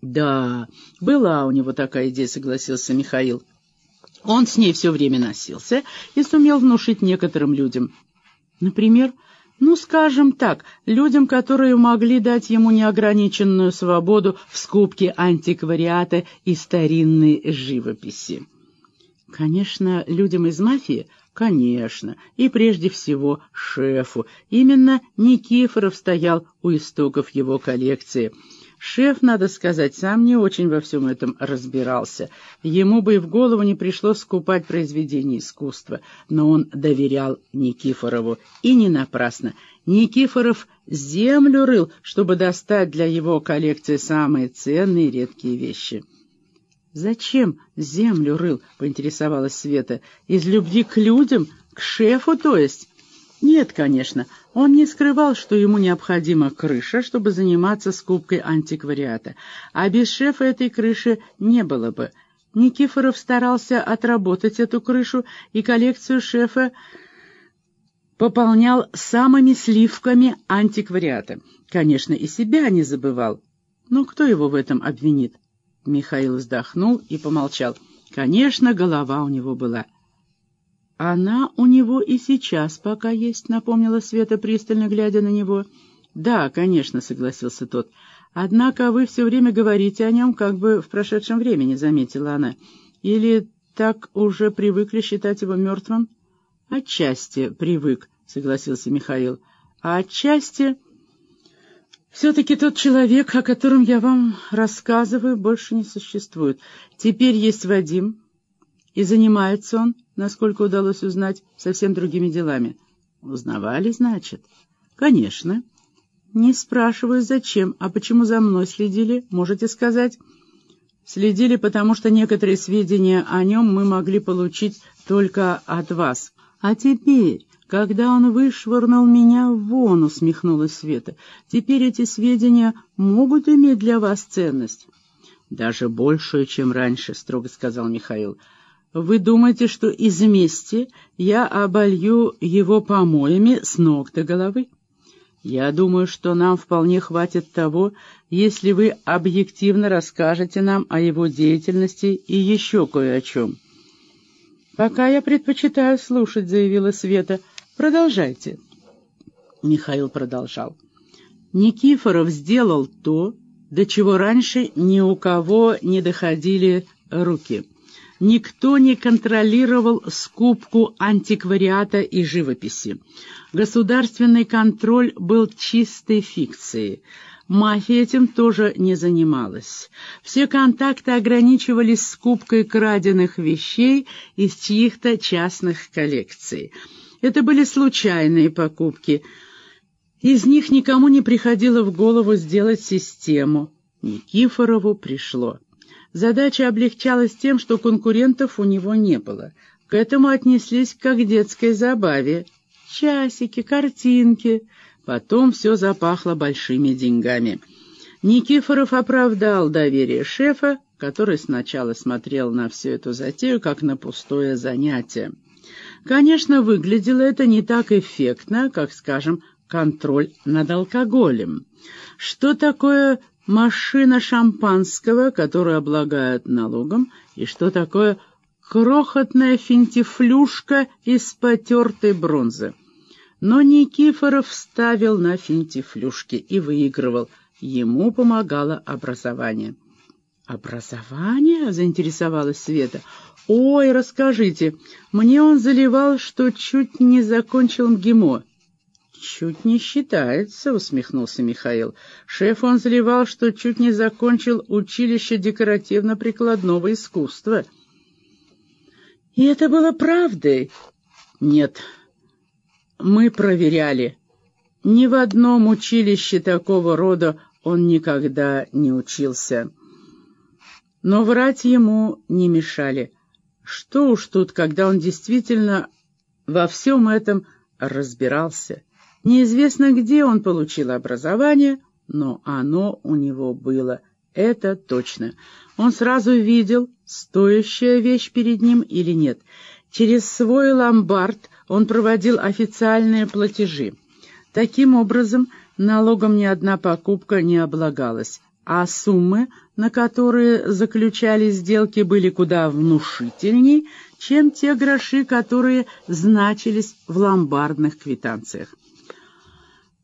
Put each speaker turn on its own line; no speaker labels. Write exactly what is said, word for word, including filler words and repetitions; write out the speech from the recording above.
Да, была у него такая идея, согласился Михаил. Он с ней все время носился и сумел внушить некоторым людям. Например, ну, скажем так, людям, которые могли дать ему неограниченную свободу в скупке антиквариата и старинной живописи. Конечно, людям из мафии, конечно, и прежде всего шефу. Именно Никифоров стоял у истоков его коллекции. Шеф, надо сказать, сам не очень во всем этом разбирался. Ему бы и в голову не пришло скупать произведения искусства, но он доверял Никифорову, и не напрасно. Никифоров землю рыл, чтобы достать для его коллекции самые ценные и редкие вещи. «Зачем землю рыл?» — поинтересовалась Света. «Из любви к людям? К шефу, то есть?» Нет, конечно, он не скрывал, что ему необходима крыша, чтобы заниматься скупкой антиквариата, а без шефа этой крыши не было бы. Никифоров старался отработать эту крышу, и коллекцию шефа пополнял самыми сливками антиквариата. Конечно, и себя не забывал. Но кто его в этом обвинит? Михаил вздохнул и помолчал. Конечно, голова у него была. «Она у него и сейчас пока есть», — напомнила Света, пристально глядя на него. «Да, конечно», — согласился тот. «Однако вы все время говорите о нем как бы в прошедшем времени», — заметила она. «Или так уже привыкли считать его мертвым?» «Отчасти привык», — согласился Михаил. «А отчасти все-таки тот человек, о котором я вам рассказываю, больше не существует. Теперь есть Вадим, и занимается он, насколько удалось узнать, совсем другими делами». «Узнавали, значит?» «Конечно». «Не спрашиваю, зачем, а почему за мной следили, можете сказать?» «Следили, потому что некоторые сведения о нем мы могли получить только от вас. А теперь, когда он вышвырнул меня вон», — усмехнулась Света, — «теперь эти сведения могут иметь для вас ценность?» «Даже большую, чем раньше», — строго сказал Михаил. «Вы думаете, что из мести я оболью его помоями с ног до головы? Я думаю, что нам вполне хватит того, если вы объективно расскажете нам о его деятельности и еще кое о чем». «Пока я предпочитаю слушать», — заявила Света. «Продолжайте». Михаил продолжал. «Никифоров сделал то, до чего раньше ни у кого не доходили руки. Никто не контролировал скупку антиквариата и живописи. Государственный контроль был чистой фикцией. Мафия этим тоже не занималась. Все контакты ограничивались скупкой краденных вещей из чьих-то частных коллекций. Это были случайные покупки. Из них никому не приходило в голову сделать систему. Никифорову пришло. Задача облегчалась тем, что конкурентов у него не было. К этому отнеслись как к детской забаве. Часики, картинки. Потом все запахло большими деньгами. Никифоров оправдал доверие шефа, который сначала смотрел на всю эту затею как на пустое занятие. Конечно, выглядело это не так эффектно, как, скажем, контроль над алкоголем. Что такое машина шампанского, которую облагают налогом, и что такое крохотная финтифлюшка из потертой бронзы? Но Никифоров ставил на финтифлюшки и выигрывал. Ему помогало образование. «Образование?» — заинтересовалась Света. «Ой, расскажите, мне он заливал, что чуть не закончил МГИМО». «Чуть не считается», — усмехнулся Михаил. «Шеф он заливал, что чуть не закончил училище декоративно-прикладного искусства». «И это было правдой?» «Нет, мы проверяли. Ни в одном училище такого рода он никогда не учился. Но врать ему не мешали. Что уж тут, когда он действительно во всем этом разбирался. Неизвестно, где он получил образование, но оно у него было, это точно. Он сразу видел, стоящая вещь перед ним или нет. Через свой ломбард он проводил официальные платежи. Таким образом, налогом ни одна покупка не облагалась, а суммы на которые заключали сделки, были куда внушительней, чем те гроши, которые значились в ломбардных квитанциях.